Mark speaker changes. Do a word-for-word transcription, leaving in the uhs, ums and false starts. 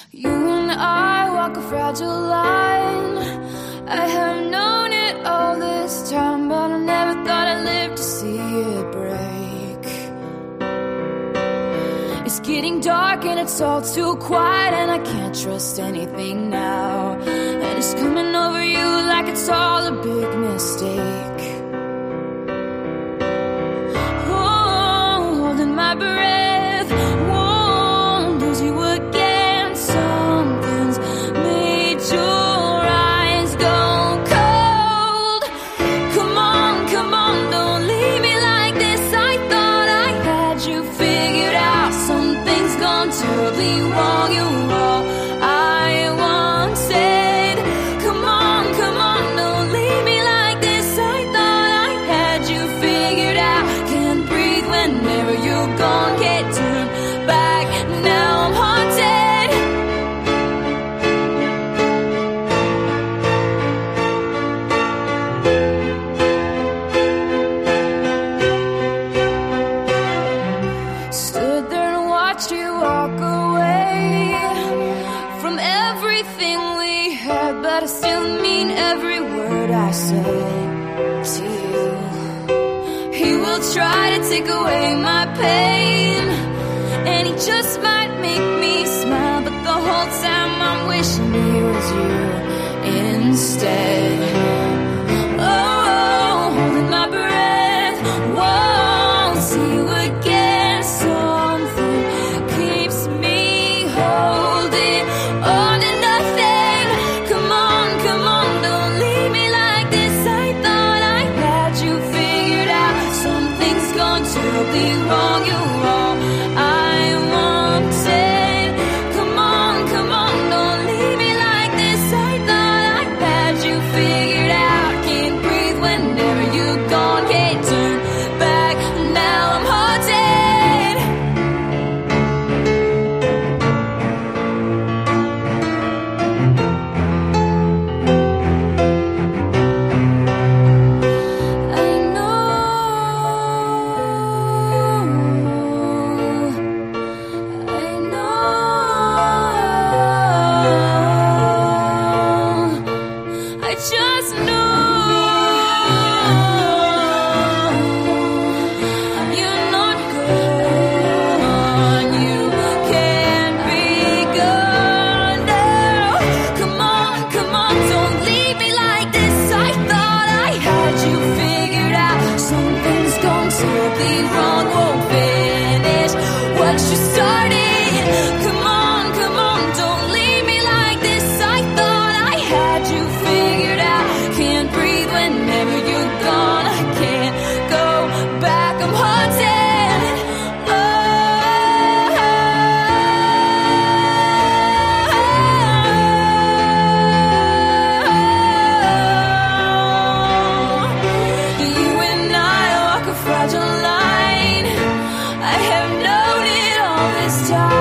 Speaker 1: You and I walk a fragile line. I have known it all this time, but I never thought I'd live to see it break. It's getting dark and it's all too quiet, and I can't trust anything now. And it's coming over you like it's all a big mistake. Oh, holding my breath, won't lose you again. Something's made your eyes go cold. Come on, come on, don't leave me like this. I thought I had you figured out. Something's gone terribly wrong. You're all I wanted. Come on, come on, don't leave me like this. I thought I had you figured out. Can't breathe whenever you're gone. Can't turn back. Now I'm haunted. Stood there and watched you walk away from everything we had, but I still mean every word I said to you. He will try to take away my pain, and he just might make me smile, but the whole time I'm wishing he was you instead. Oh, holding my breath, won't see you again. Something keeps me holding on to nothing. Come on, come on, don't leave me like this. I thought I had you figured out. Something's gone terribly wrong. You're all I wanted. Come on, come on, don't leave me like this. I thought I had you figured out. Can't breathe whenever you're gone. Can't turn back. Now I'm haunted. I know, I know, I just know. You're not gone. You can't be gone now. Come on, come on, don't leave me like this. I thought I had you figured out. Something's gone terribly wrong. Won't finish what you started. Come on, come on, don't leave me like this. I thought I had you figured out. Can't breathe whenever you're gone. I can't go back. I'm haunted. Oh, you and I walk a fragile line. I have known it all this time.